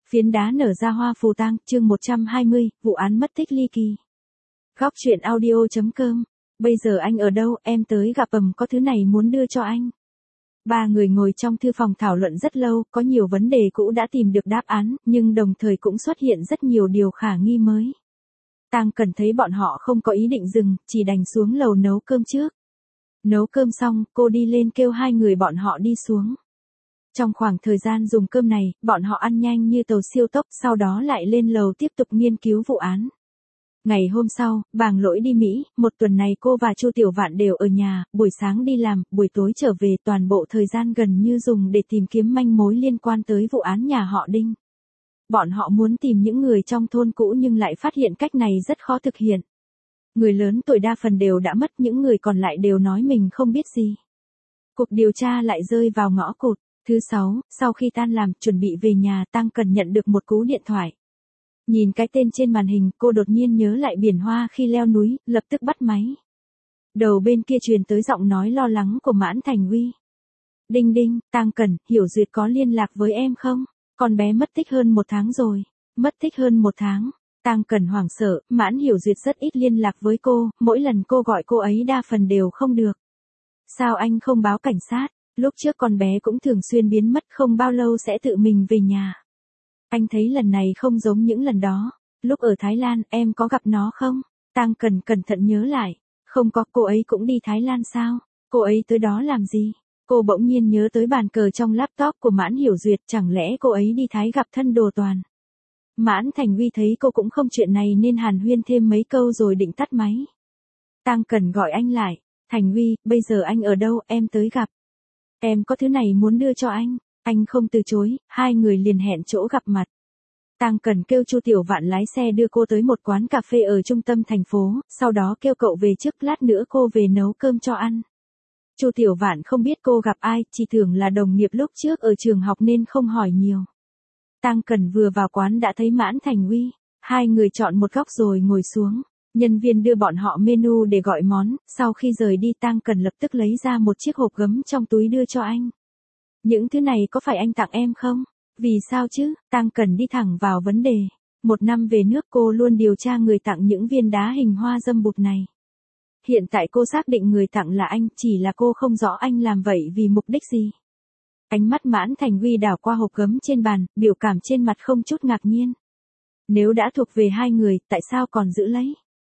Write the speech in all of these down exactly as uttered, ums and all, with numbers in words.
Phiến đá nở ra hoa phù tang, chương một trăm hai mươi, vụ án mất tích ly kỳ. Góc truyện audio chấm com. Bây giờ anh ở đâu, em tới gặp ầm có thứ này muốn đưa cho anh. Ba người ngồi trong thư phòng thảo luận rất lâu, có nhiều vấn đề cũ đã tìm được đáp án, nhưng đồng thời cũng xuất hiện rất nhiều điều khả nghi mới. Tang Cần thấy bọn họ không có ý định dừng, chỉ đành xuống lầu nấu cơm trước. Nấu cơm xong, cô đi lên kêu hai người bọn họ đi xuống. Trong khoảng thời gian dùng cơm này, bọn họ ăn nhanh như tàu siêu tốc, sau đó lại lên lầu tiếp tục nghiên cứu vụ án. Ngày hôm sau, Bàng Lỗi đi Mỹ, một tuần này cô và Chu Tiểu Vạn đều ở nhà, buổi sáng đi làm, buổi tối trở về, toàn bộ thời gian gần như dùng để tìm kiếm manh mối liên quan tới vụ án nhà họ Đinh. Bọn họ muốn tìm những người trong thôn cũ nhưng lại phát hiện cách này rất khó thực hiện. Người lớn tuổi đa phần đều đã mất, những người còn lại đều nói mình không biết gì. Cuộc điều tra lại rơi vào ngõ cụt. Thứ sáu, sau khi tan làm, chuẩn bị về nhà, Tang Cần nhận được một cú điện thoại. Nhìn cái tên trên màn hình, cô đột nhiên nhớ lại biển hoa khi leo núi, lập tức bắt máy. Đầu bên kia truyền tới giọng nói lo lắng của Mãn Thành Huy. Đinh đinh, Tang Cần, Hiểu Duyệt có liên lạc với em không? Con bé mất tích hơn một tháng rồi. Mất tích hơn một tháng. Tang Cần hoảng sợ, Mãn Hiểu Duyệt rất ít liên lạc với cô, mỗi lần cô gọi cô ấy đa phần đều không được. Sao anh không báo cảnh sát? Lúc trước con bé cũng thường xuyên biến mất, không bao lâu sẽ tự mình về nhà. Anh thấy lần này không giống những lần đó. Lúc ở Thái Lan, em có gặp nó không? Tang Cần cẩn thận nhớ lại. Không có, cô ấy cũng đi Thái Lan sao? Cô ấy tới đó làm gì? Cô bỗng nhiên nhớ tới bàn cờ trong laptop của Mãn Hiểu Duyệt, chẳng lẽ cô ấy đi Thái gặp thân Đồ Toàn? Mãn Thành Huy thấy cô cũng không chuyện này nên hàn huyên thêm mấy câu rồi định tắt máy. Tang Cần gọi anh lại. Thành Huy, bây giờ anh ở đâu, em tới gặp. Em có thứ này muốn đưa cho anh. Anh không từ chối, hai người liền hẹn chỗ gặp mặt. Tang Cần kêu Chu Tiểu Vạn lái xe đưa cô tới một quán cà phê ở trung tâm thành phố, sau đó kêu cậu về trước, lát nữa cô về nấu cơm cho ăn. Chu Tiểu Vạn không biết cô gặp ai, chỉ tưởng là đồng nghiệp lúc trước ở trường học nên không hỏi nhiều. Tang Cần vừa vào quán đã thấy Mãn Thành Huy, hai người chọn một góc rồi ngồi xuống. Nhân viên đưa bọn họ menu để gọi món, sau khi rời đi Tang Cần lập tức lấy ra một chiếc hộp gấm trong túi đưa cho anh. Những thứ này có phải anh tặng em không? Vì sao chứ? Tang Cần đi thẳng vào vấn đề. Một năm về nước cô luôn điều tra người tặng những viên đá hình hoa dâm bụt này. Hiện tại cô xác định người tặng là anh, chỉ là cô không rõ anh làm vậy vì mục đích gì. Ánh mắt Mãn Thành Huy đảo qua hộp gấm trên bàn, biểu cảm trên mặt không chút ngạc nhiên. Nếu đã thuộc về hai người, tại sao còn giữ lấy?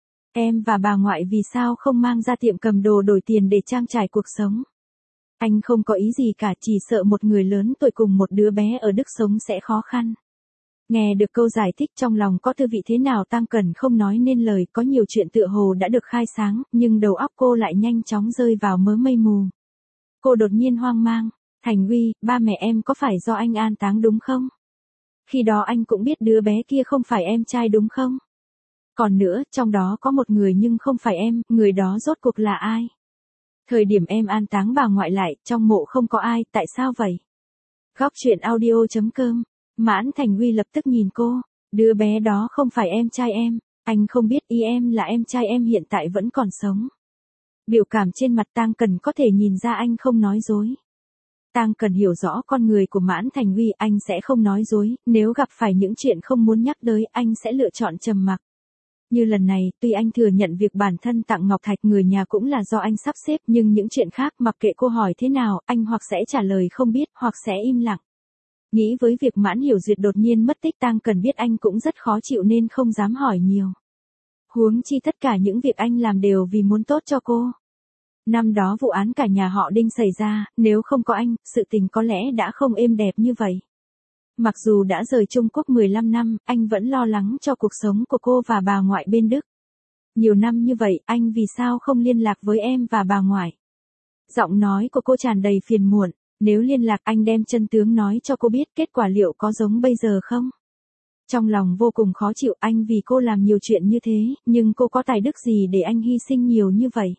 Em và bà ngoại vì sao không mang ra tiệm cầm đồ đổi tiền để trang trải cuộc sống? Anh không có ý gì cả, chỉ sợ một người lớn tuổi cùng một đứa bé ở Đức sống sẽ khó khăn. Nghe được câu giải thích trong lòng có tư vị thế nào Tang Cần không nói nên lời, có nhiều chuyện tựa hồ đã được khai sáng, nhưng đầu óc cô lại nhanh chóng rơi vào mớ mây mù. Cô đột nhiên hoang mang. Thành Huy, ba mẹ em có phải do anh an táng đúng không? Khi đó anh cũng biết đứa bé kia không phải em trai đúng không? Còn nữa, trong đó có một người nhưng không phải em, người đó rốt cuộc là ai? Thời điểm em an táng bà ngoại lại, trong mộ không có ai, tại sao vậy? Góc truyện audio chấm com. Mãn Thành Huy lập tức nhìn cô. Đứa bé đó không phải em trai em, anh không biết, ý em là em trai em hiện tại vẫn còn sống. Biểu cảm trên mặt Tang Cần có thể nhìn ra anh không nói dối. Tang Cần hiểu rõ con người của Mãn Thành Huy, anh sẽ không nói dối, nếu gặp phải những chuyện không muốn nhắc tới, anh sẽ lựa chọn trầm mặc. Như lần này, tuy anh thừa nhận việc bản thân tặng ngọc thạch người nhà cũng là do anh sắp xếp, nhưng những chuyện khác mặc kệ cô hỏi thế nào, anh hoặc sẽ trả lời không biết, hoặc sẽ im lặng. Nghĩ với việc Mãn Hiểu Duyệt đột nhiên mất tích, Tang Cần biết anh cũng rất khó chịu nên không dám hỏi nhiều. Huống chi tất cả những việc anh làm đều vì muốn tốt cho cô. Năm đó vụ án cả nhà họ Đinh xảy ra, nếu không có anh, sự tình có lẽ đã không êm đẹp như vậy. Mặc dù đã rời Trung Quốc mười lăm năm, anh vẫn lo lắng cho cuộc sống của cô và bà ngoại bên Đức. Nhiều năm như vậy, anh vì sao không liên lạc với em và bà ngoại? Giọng nói của cô tràn đầy phiền muộn. Nếu liên lạc, anh đem chân tướng nói cho cô biết, kết quả liệu có giống bây giờ không? Trong lòng vô cùng khó chịu, anh vì cô làm nhiều chuyện như thế, nhưng cô có tài đức gì để anh hy sinh nhiều như vậy?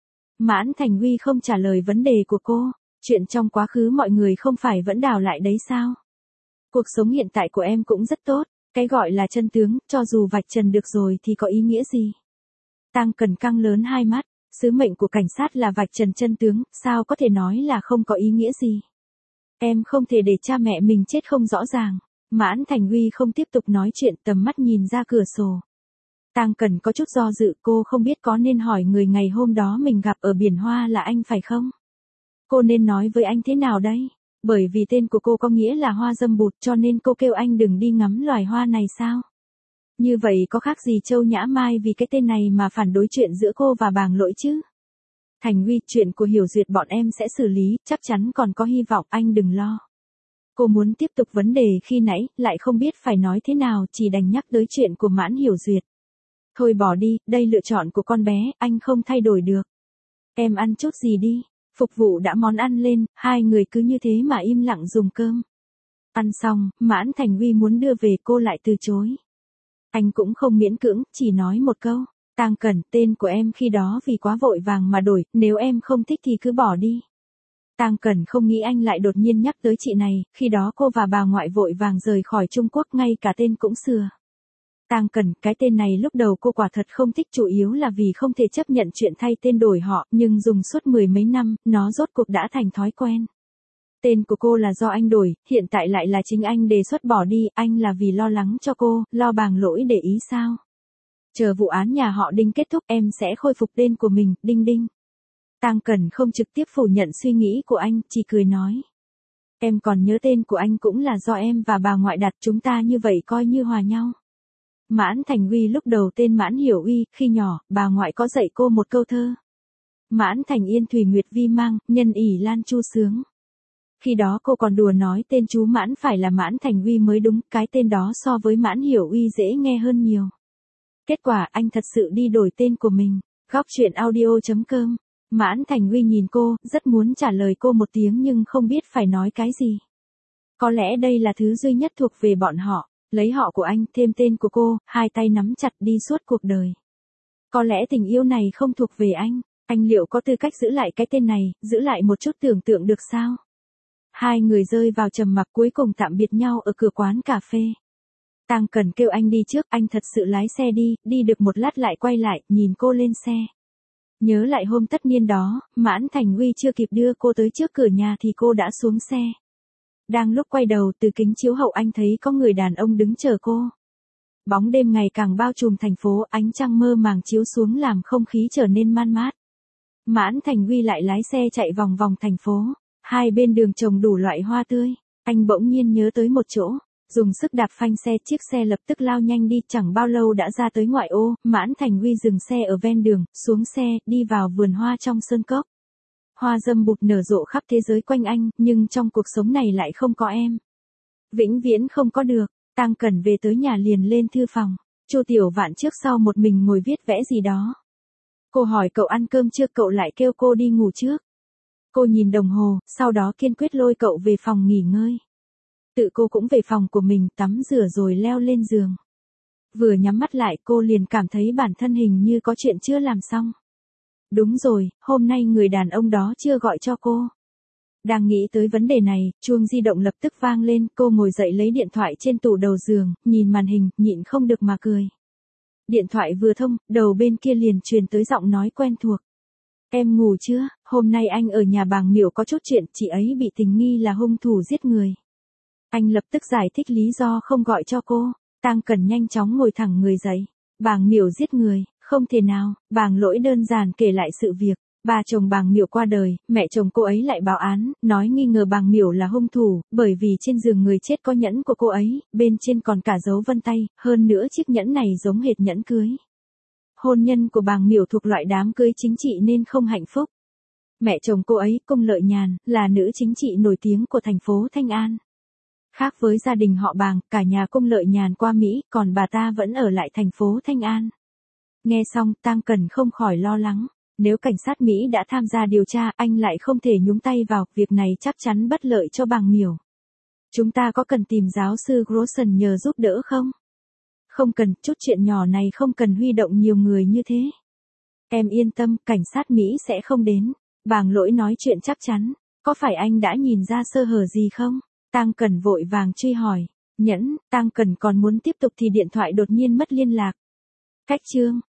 Mãn Thành Huy không trả lời vấn đề của cô. Chuyện trong quá khứ mọi người không phải vẫn đào lại đấy sao? Cuộc sống hiện tại của em cũng rất tốt, cái gọi là chân tướng, cho dù vạch trần được rồi thì có ý nghĩa gì? Tang Cần căng lớn hai mắt, sứ mệnh của cảnh sát là vạch trần chân tướng, sao có thể nói là không có ý nghĩa gì? Em không thể để cha mẹ mình chết không rõ ràng. Mãn Thành Huy không tiếp tục nói chuyện, tầm mắt nhìn ra cửa sổ. Tang Cẩn có chút do dự, cô không biết có nên hỏi người ngày hôm đó mình gặp ở biển Hoa là anh phải không? Cô nên nói với anh thế nào đây? Bởi vì tên của cô có nghĩa là hoa dâm bụt cho nên cô kêu anh đừng đi ngắm loài hoa này sao? Như vậy có khác gì Châu Nhã Mai vì cái tên này mà phản đối chuyện giữa cô và Bàng Lỗi chứ? Thành Huy, chuyện của Hiểu Duyệt bọn em sẽ xử lý, chắc chắn còn có hy vọng, anh đừng lo. Cô muốn tiếp tục vấn đề khi nãy, lại không biết phải nói thế nào, chỉ đành nhắc tới chuyện của Mãn Hiểu Duyệt. Thôi bỏ đi, đây lựa chọn của con bé, anh không thay đổi được. Em ăn chút gì đi. Phục vụ đã món ăn lên, hai người cứ như thế mà im lặng dùng cơm. Ăn xong, Mãn Thành Huy muốn đưa về, cô lại từ chối. Anh cũng không miễn cưỡng, chỉ nói một câu. Tang Cẩn, tên của em khi đó vì quá vội vàng mà đổi, nếu em không thích thì cứ bỏ đi. Tang Cẩn không nghĩ anh lại đột nhiên nhắc tới chị này, khi đó cô và bà ngoại vội vàng rời khỏi Trung Quốc, ngay cả tên cũng sửa. Tang Cẩn, cái tên này lúc đầu cô quả thật không thích, chủ yếu là vì không thể chấp nhận chuyện thay tên đổi họ, nhưng dùng suốt mười mấy năm, nó rốt cuộc đã thành thói quen. Tên của cô là do anh đổi, hiện tại lại là chính anh đề xuất bỏ đi, anh là vì lo lắng cho cô, lo Bàng Lỗi để ý sao? Chờ vụ án nhà họ Đinh kết thúc em sẽ khôi phục tên của mình, Đinh Đinh. Tang Cẩn không trực tiếp phủ nhận suy nghĩ của anh, chỉ cười nói. Em còn nhớ tên của anh cũng là do em và bà ngoại đặt, chúng ta như vậy coi như hòa nhau. Mãn Thành Huy lúc đầu tên Mãn Hiểu Uy, khi nhỏ, bà ngoại có dạy cô một câu thơ. Mãn Thành Yên Thùy Nguyệt Vi Mang, nhân ỷ Lan Chu Sướng. Khi đó cô còn đùa nói tên chú Mãn phải là Mãn Thành Huy mới đúng, cái tên đó so với Mãn Hiểu Uy dễ nghe hơn nhiều. Kết quả anh thật sự đi đổi tên của mình. Góc truyện audio chấm com. Mãn Thành Huy nhìn cô, rất muốn trả lời cô một tiếng nhưng không biết phải nói cái gì. Có lẽ đây là thứ duy nhất thuộc về bọn họ. Lấy họ của anh, thêm tên của cô, hai tay nắm chặt đi suốt cuộc đời. Có lẽ tình yêu này không thuộc về anh, anh liệu có tư cách giữ lại cái tên này, giữ lại một chút tưởng tượng được sao? Hai người rơi vào trầm mặc, cuối cùng tạm biệt nhau ở cửa quán cà phê. Tang Cẩn kêu anh đi trước, anh thật sự lái xe đi, đi được một lát lại quay lại, nhìn cô lên xe. Nhớ lại hôm tất niên đó, Mãn Thành Huy chưa kịp đưa cô tới trước cửa nhà thì cô đã xuống xe. Đang lúc quay đầu, từ kính chiếu hậu anh thấy có người đàn ông đứng chờ cô. Bóng đêm ngày càng bao trùm thành phố, ánh trăng mơ màng chiếu xuống làm không khí trở nên man mát. Mãn Thành Huy lại lái xe chạy vòng vòng thành phố, hai bên đường trồng đủ loại hoa tươi. Anh bỗng nhiên nhớ tới một chỗ, dùng sức đạp phanh xe, chiếc xe lập tức lao nhanh đi, chẳng bao lâu đã ra tới ngoại ô. Mãn Thành Huy dừng xe ở ven đường, xuống xe, đi vào vườn hoa trong sơn cốc. Hoa dâm bụt nở rộ khắp thế giới quanh anh, nhưng trong cuộc sống này lại không có em. Vĩnh viễn không có được. Tang Cẩn về tới nhà liền lên thư phòng. Chu Tiểu Vạn trước sau một mình ngồi viết vẽ gì đó. Cô hỏi cậu ăn cơm chưa, cậu lại kêu cô đi ngủ trước. Cô nhìn đồng hồ, sau đó kiên quyết lôi cậu về phòng nghỉ ngơi. Tự cô cũng về phòng của mình, tắm rửa rồi leo lên giường. Vừa nhắm mắt lại cô liền cảm thấy bản thân hình như có chuyện chưa làm xong. Đúng rồi, hôm nay người đàn ông đó chưa gọi cho cô. Đang nghĩ tới vấn đề này, chuông di động lập tức vang lên, cô ngồi dậy lấy điện thoại trên tủ đầu giường, nhìn màn hình, nhịn không được mà cười. Điện thoại vừa thông, đầu bên kia liền truyền tới giọng nói quen thuộc. Em ngủ chưa, hôm nay anh ở nhà Bàng Miểu có chút chuyện, chị ấy bị tình nghi là hung thủ giết người. Anh lập tức giải thích lý do không gọi cho cô. Tang Cẩn nhanh chóng ngồi thẳng người dậy. Bàng Miểu giết người, không thể nào. Bàng Lỗi đơn giản kể lại sự việc. Ba chồng Bàng Miểu qua đời, mẹ chồng cô ấy lại báo án, nói nghi ngờ Bàng Miểu là hung thủ, bởi vì trên giường người chết có nhẫn của cô ấy, bên trên còn cả dấu vân tay, hơn nữa chiếc nhẫn này giống hệt nhẫn cưới. Hôn nhân của Bàng Miểu thuộc loại đám cưới chính trị nên không hạnh phúc. Mẹ chồng cô ấy, Cung Lợi Nhàn, là nữ chính trị nổi tiếng của thành phố Thanh An. Khác với gia đình họ Bàng, cả nhà Cung Lợi Nhàn qua Mỹ, còn bà ta vẫn ở lại thành phố Thanh An. Nghe xong, Tang Cẩn không khỏi lo lắng. Nếu cảnh sát Mỹ đã tham gia điều tra, anh lại không thể nhúng tay vào, việc này chắc chắn bất lợi cho Bàng Miểu. Chúng ta có cần tìm giáo sư Grossen nhờ giúp đỡ không? Không cần, chút chuyện nhỏ này không cần huy động nhiều người như thế. Em yên tâm, cảnh sát Mỹ sẽ không đến. Bàng Lỗi nói chuyện chắc chắn. Có phải anh đã nhìn ra sơ hở gì không? Tang Cẩn vội vàng truy hỏi. Nhẫn, Tang Cẩn còn muốn tiếp tục thì điện thoại đột nhiên mất liên lạc. Cách chương.